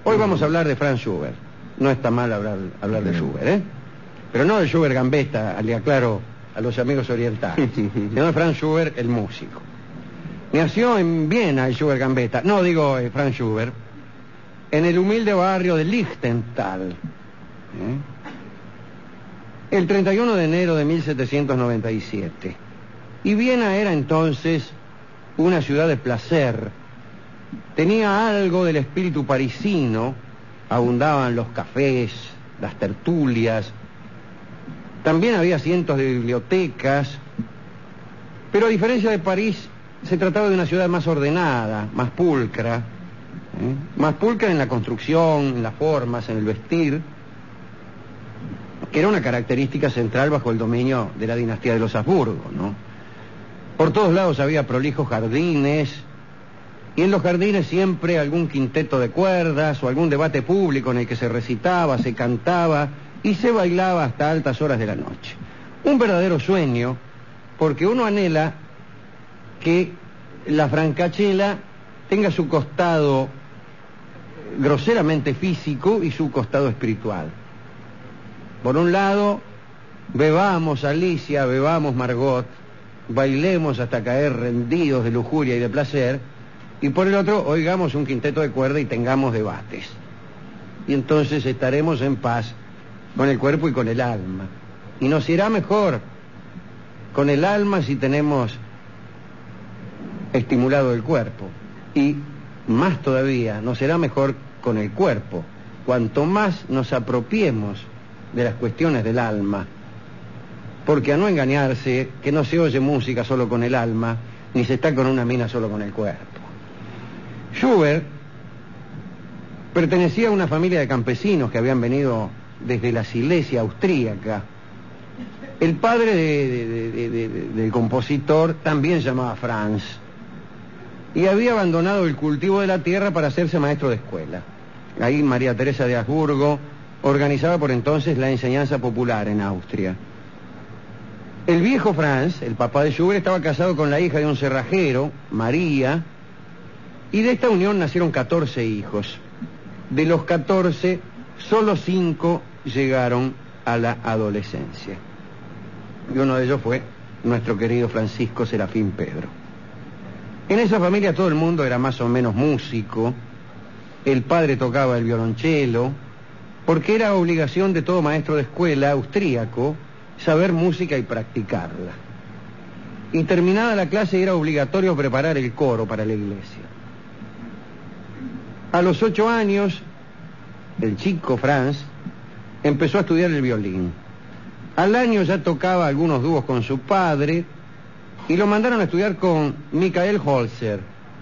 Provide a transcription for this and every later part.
Hoy vamos a hablar de Franz Schubert. No está mal hablar de Schubert, ¿eh? Pero no de Schubert gambetta, le aclaro a los amigos orientales, sino de Franz Schubert, el músico. Nació en Viena el Schubert gambetta, no digo Franz Schubert, en el humilde barrio de Lichtental, el 31 de enero de 1797. Y Viena era entonces una ciudad de placer. Tenía algo del espíritu parisino, abundaban los cafés, las tertulias, también había cientos de bibliotecas, pero a diferencia de París, se trataba de una ciudad más ordenada, más pulcra, más pulcra en la construcción, en las formas, en el vestir, que era una característica central bajo el dominio de la dinastía de los Habsburgo, ¿no? Por todos lados había prolijos jardines, y en los jardines siempre algún quinteto de cuerdas o algún debate público en el que se recitaba, se cantaba y se bailaba hasta altas horas de la noche. Un verdadero sueño, porque uno anhela que la francachela tenga su costado groseramente físico y su costado espiritual. Por un lado, bebamos Alicia, bebamos Margot, bailemos hasta caer rendidos de lujuria y de placer, y por el otro, oigamos un quinteto de cuerda y tengamos debates. Y entonces estaremos en paz con el cuerpo y con el alma. Y nos irá mejor con el alma si tenemos estimulado el cuerpo. Y más todavía, nos será mejor con el cuerpo, cuanto más nos apropiemos de las cuestiones del alma. Porque a no engañarse, que no se oye música solo con el alma, ni se está con una mina solo con el cuerpo. Schubert pertenecía a una familia de campesinos que habían venido desde la Silesia austríaca. El padre del compositor también se llamaba Franz y había abandonado el cultivo de la tierra para hacerse maestro de escuela. Ahí María Teresa de Habsburgo organizaba por entonces la enseñanza popular en Austria. El viejo Franz, el papá de Schubert, estaba casado con la hija de un cerrajero, María, y de esta unión nacieron 14 hijos. De los 14, solo 5 llegaron a la adolescencia. Y uno de ellos fue nuestro querido Francisco Serafín Pedro. En esa familia todo el mundo era más o menos músico. El padre tocaba el violonchelo, porque era obligación de todo maestro de escuela austríaco saber música y practicarla. Y terminada la clase era obligatorio preparar el coro para la iglesia. A los 8 años, el chico Franz empezó a estudiar el violín. Al año ya tocaba algunos dúos con su padre y lo mandaron a estudiar con Michael Holzer.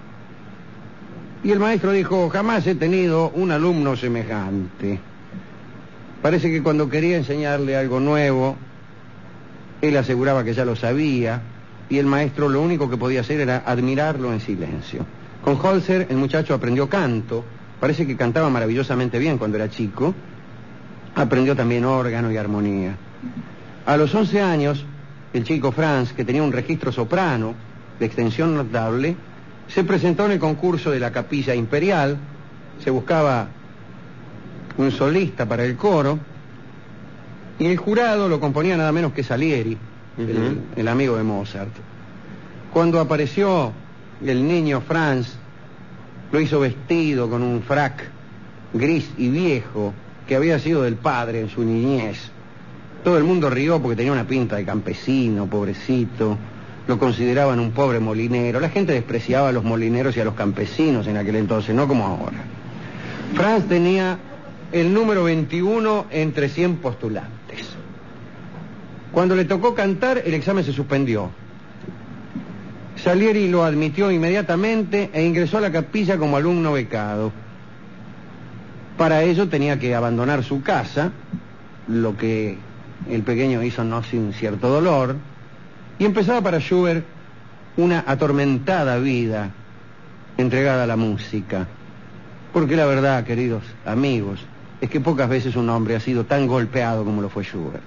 Y el maestro dijo: jamás he tenido un alumno semejante. Parece que cuando quería enseñarle algo nuevo, él aseguraba que ya lo sabía, y el maestro lo único que podía hacer era admirarlo en silencio. Con Holzer el muchacho aprendió canto, parece que cantaba maravillosamente bien cuando era chico, aprendió también órgano y armonía. A los 11 años, el chico Franz, que tenía un registro soprano de extensión notable, se presentó en el concurso de la Capilla Imperial, se buscaba un solista para el coro, y el jurado lo componía nada menos que Salieri, el amigo de Mozart. Cuando apareció el niño Franz, lo hizo vestido con un frac gris y viejo que había sido del padre en su niñez. Todo el mundo rió porque tenía una pinta de campesino, pobrecito. Lo consideraban un pobre molinero. La gente despreciaba a los molineros y a los campesinos en aquel entonces, no como ahora. Franz tenía el número 21 entre 100 postulantes. Cuando le tocó cantar, el examen se suspendió. Salieri lo admitió inmediatamente e ingresó a la capilla como alumno becado. Para ello tenía que abandonar su casa, lo que el pequeño hizo no sin cierto dolor, y empezaba para Schubert una atormentada vida entregada a la música. Porque la verdad, queridos amigos, es que pocas veces un hombre ha sido tan golpeado como lo fue Schubert.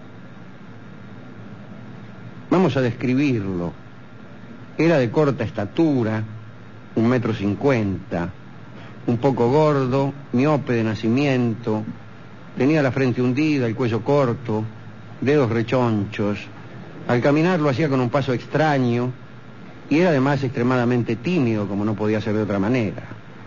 Vamos a describirlo. Era de corta estatura, 1,50 m, un poco gordo, miope de nacimiento, tenía la frente hundida, el cuello corto, dedos rechonchos. Al caminar lo hacía con un paso extraño y era además extremadamente tímido, como no podía ser de otra manera.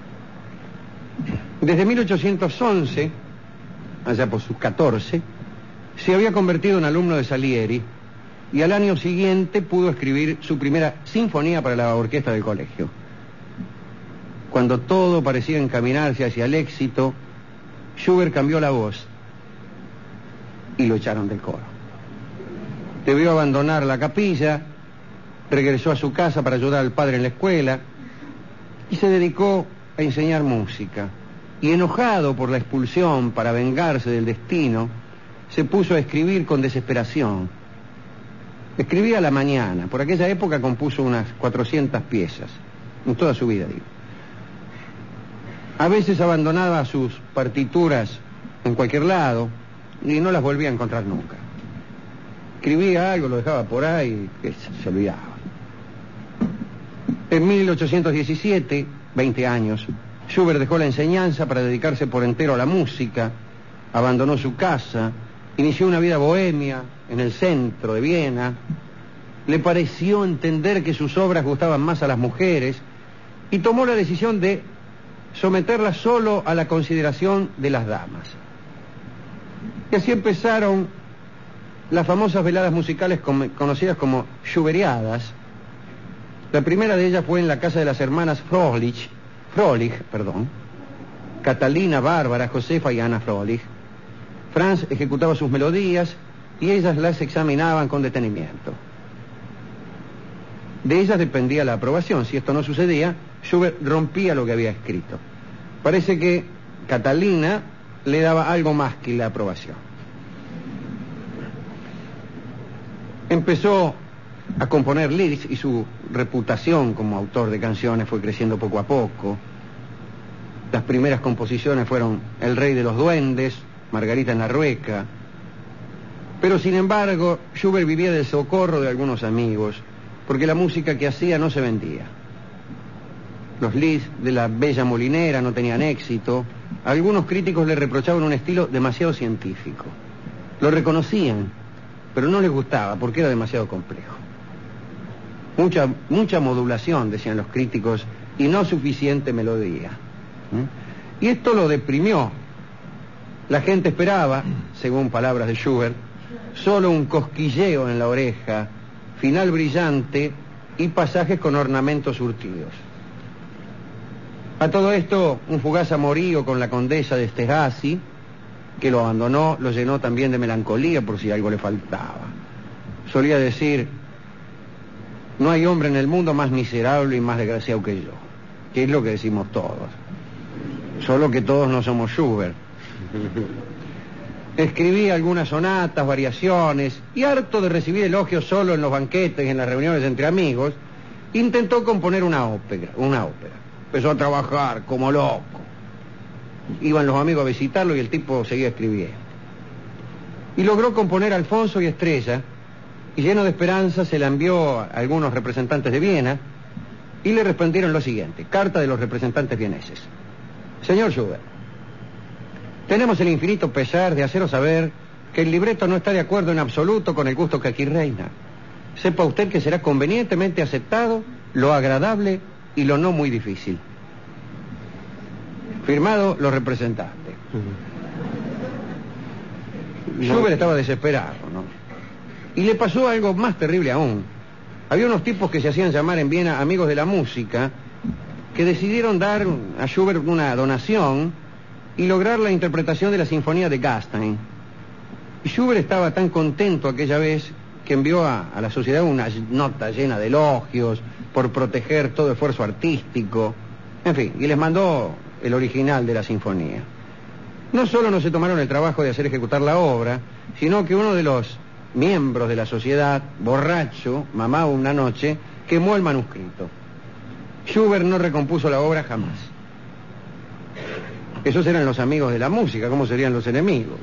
Desde 1811, allá por sus 14, se había convertido en alumno de Salieri y al año siguiente pudo escribir su primera sinfonía para la orquesta del colegio. Cuando todo parecía encaminarse hacia el éxito, Schubert cambió la voz y lo echaron del coro. Debió abandonar la capilla, regresó a su casa para ayudar al padre en la escuela y se dedicó a enseñar música. Y enojado por la expulsión para vengarse del destino, se puso a escribir con desesperación. Escribía a la mañana. Por aquella época compuso unas 400 piezas, en toda su vida, digo. A veces abandonaba sus partituras en cualquier lado y no las volvía a encontrar nunca. Escribía algo, lo dejaba por ahí y se olvidaba. En 1817, 20 años, Schubert dejó la enseñanza para dedicarse por entero a la música, abandonó su casa, inició una vida bohemia en el centro de Viena. Le pareció entender que sus obras gustaban más a las mujeres y tomó la decisión de someterlas solo a la consideración de las damas. Y así empezaron las famosas veladas musicales conocidas como Schubertiadas. La primera de ellas fue en la casa de las hermanas Frohlich, Catalina, Bárbara, Josefa y Ana Frohlich. Franz ejecutaba sus melodías y ellas las examinaban con detenimiento. De ellas dependía la aprobación. Si esto no sucedía, Schubert rompía lo que había escrito. Parece que Catalina le daba algo más que la aprobación. Empezó a componer lyrics y su reputación como autor de canciones fue creciendo poco a poco. Las primeras composiciones fueron El Rey de los Duendes, Margarita en la Rueca. Pero sin embargo, Schubert vivía del socorro de algunos amigos, porque la música que hacía no se vendía. Los leads de la Bella Molinera no tenían éxito. Algunos críticos le reprochaban un estilo demasiado científico. Lo reconocían, pero no les gustaba porque era demasiado complejo. Mucha modulación, decían los críticos, y no suficiente melodía. Y esto lo deprimió. La gente esperaba, según palabras de Schubert, solo un cosquilleo en la oreja, final brillante y pasajes con ornamentos surtidos. A todo esto, un fugaz amorío con la condesa de Esterházy, que lo abandonó, lo llenó también de melancolía por si algo le faltaba. Solía decir: no hay hombre en el mundo más miserable y más desgraciado que yo, que es lo que decimos todos, solo que todos no somos Schubert. Escribía algunas sonatas, variaciones, y harto de recibir elogios solo en los banquetes y en las reuniones entre amigos, intentó componer una ópera. Empezó a trabajar como loco. Iban los amigos a visitarlo y el tipo seguía escribiendo. Y logró componer Alfonso y Estrella, y lleno de esperanza se la envió a algunos representantes de Viena, y le respondieron lo siguiente: carta de los representantes vieneses. Señor Schubert, tenemos el infinito pesar de haceros saber que el libreto no está de acuerdo en absoluto con el gusto que aquí reina. Sepa usted que será convenientemente aceptado lo agradable y lo no muy difícil. Firmado los representantes. Schubert estaba desesperado, ¿no? Y le pasó algo más terrible aún. Había unos tipos que se hacían llamar en Viena amigos de la música, que decidieron dar a Schubert una donación y lograr la interpretación de la sinfonía de Gastein. Y Schubert estaba tan contento aquella vez que envió a la sociedad una nota llena de elogios por proteger todo esfuerzo artístico, en fin, y les mandó el original de la sinfonía. No solo no se tomaron el trabajo de hacer ejecutar la obra, sino que uno de los miembros de la sociedad, borracho, mamado una noche, quemó el manuscrito. Schubert no recompuso la obra jamás. Esos eran los amigos de la música, ¿cómo serían los enemigos?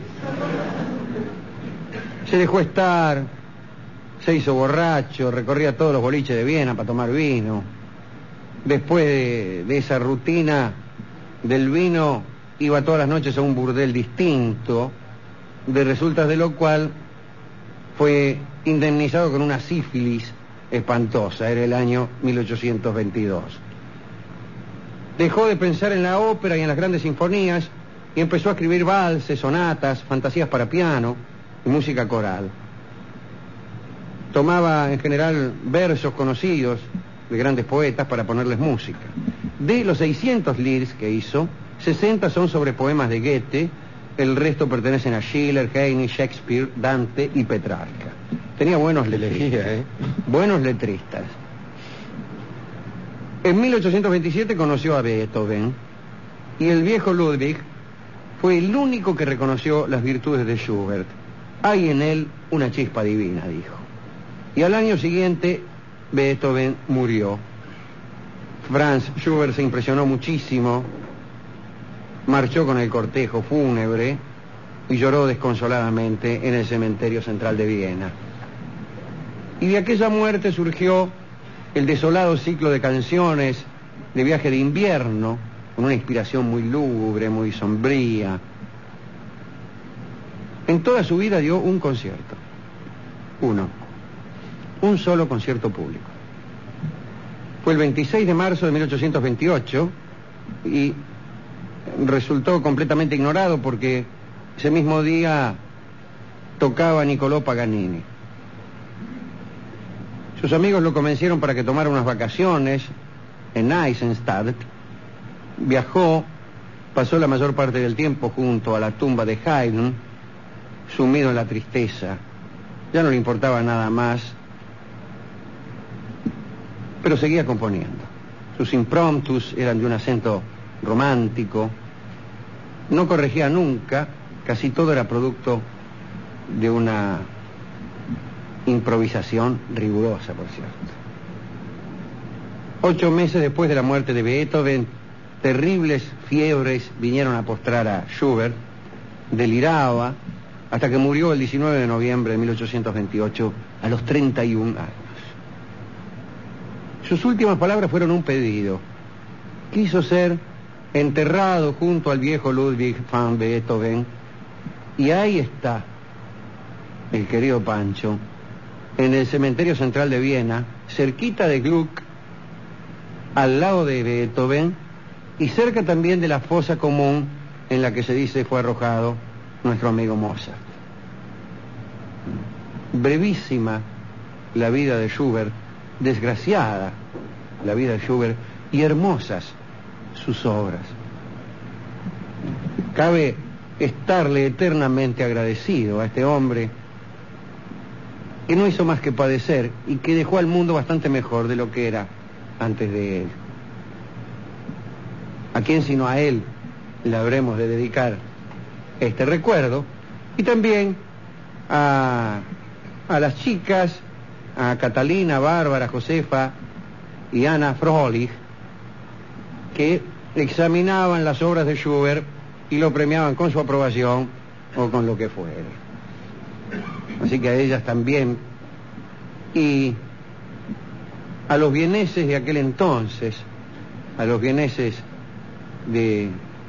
Se dejó estar, se hizo borracho, recorría todos los boliches de Viena para tomar vino. Después de esa rutina, del vino iba todas las noches a un burdel distinto, de resultas de lo cual fue indemnizado con una sífilis espantosa. Era el año 1822. Dejó de pensar en la ópera y en las grandes sinfonías y empezó a escribir valses, sonatas, fantasías para piano y música coral. Tomaba en general versos conocidos de grandes poetas para ponerles música. De los 600 lieds que hizo, 60 son sobre poemas de Goethe, el resto pertenecen a Schiller, Heine, Shakespeare, Dante y Petrarca. Tenía buenos letristas. Buenos letristas. En 1827 conoció a Beethoven y el viejo Ludwig fue el único que reconoció las virtudes de Schubert. Hay en él una chispa divina, dijo. Y al año siguiente Beethoven murió. Franz Schubert se impresionó muchísimo, marchó con el cortejo fúnebre y lloró desconsoladamente en el cementerio central de Viena. Y de aquella muerte surgió el desolado ciclo de canciones de Viaje de Invierno, con una inspiración muy lúgubre, muy sombría. En toda su vida dio un concierto. Un solo concierto público. Fue el 26 de marzo de 1828 y resultó completamente ignorado porque ese mismo día tocaba Niccolò Paganini. Sus amigos lo convencieron para que tomara unas vacaciones en Eisenstadt. Viajó, pasó la mayor parte del tiempo junto a la tumba de Haydn, sumido en la tristeza. Ya no le importaba nada más, pero seguía componiendo. Sus impromptus eran de un acento romántico, no corregía nunca, casi todo era producto de una improvisación rigurosa, por cierto. 8 meses después de la muerte de Beethoven, terribles fiebres vinieron a postrar a Schubert, deliraba, hasta que murió el 19 de noviembre de 1828, a los 31 años. Sus últimas palabras fueron un pedido. Quiso ser enterrado junto al viejo Ludwig van Beethoven, y ahí está el querido Pancho, en el cementerio central de Viena, cerquita de Gluck, al lado de Beethoven, y cerca también de la fosa común en la que se dice fue arrojado nuestro amigo Mozart. Brevísima la vida de Schubert, desgraciada la vida de Schubert, y hermosas sus obras. Cabe estarle eternamente agradecido a este hombre que no hizo más que padecer y que dejó al mundo bastante mejor de lo que era antes de él. ¿A quién sino a él le habremos de dedicar este recuerdo? Y también a las chicas, a Catalina, Bárbara, Josefa y Ana Frohlich, que examinaban las obras de Schubert y lo premiaban con su aprobación o con lo que fuere. Así que a ellas también, y a los vieneses de aquel entonces, a los vieneses del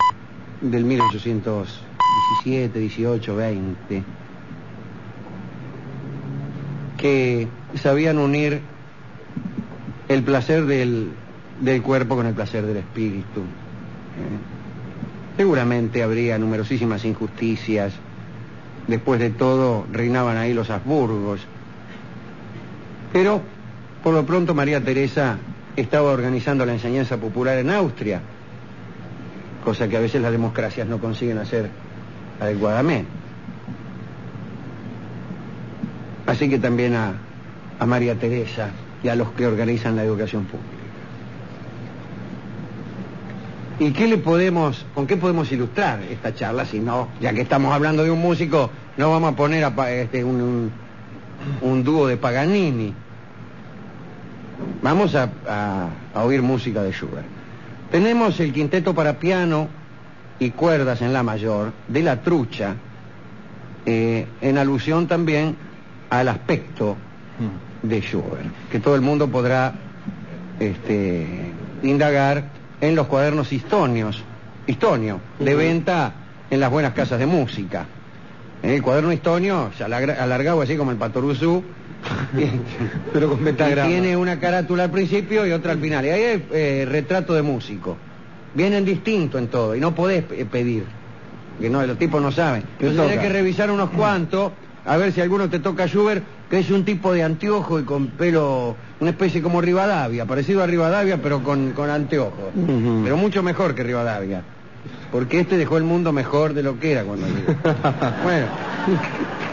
1817, 18, 20, que sabían unir el placer del cuerpo con el placer del espíritu. Seguramente habría numerosísimas injusticias. Después de todo, reinaban ahí los Habsburgos. Pero, por lo pronto, María Teresa estaba organizando la enseñanza popular en Austria, cosa que a veces las democracias no consiguen hacer adecuadamente. Así que también a María Teresa y a los que organizan la educación pública. ¿Y con qué podemos ilustrar esta charla? Si no, ya que estamos hablando de un músico, no vamos a poner un dúo de Paganini. Vamos a oír música de Schubert. Tenemos el quinteto para piano y cuerdas en la mayor de La Trucha, en alusión también al aspecto de Schubert, que todo el mundo podrá indagar en los cuadernos histonios Histonio, de venta en las buenas casas de música. El cuaderno Histonio, alargado así como el Patoruzú, pero con pentagrama. Tiene una carátula al principio y otra al final. Y ahí hay retrato de músico. Vienen distintos en todo y no podés pedir, que no, los tipos no saben. Entonces tenés que revisar unos cuantos, a ver si alguno te toca Schubert, que es un tipo de anteojo y con pelo, una especie como Rivadavia, parecido a Rivadavia pero con anteojos. Pero mucho mejor que Rivadavia, porque este dejó el mundo mejor de lo que era cuando llegó. Bueno.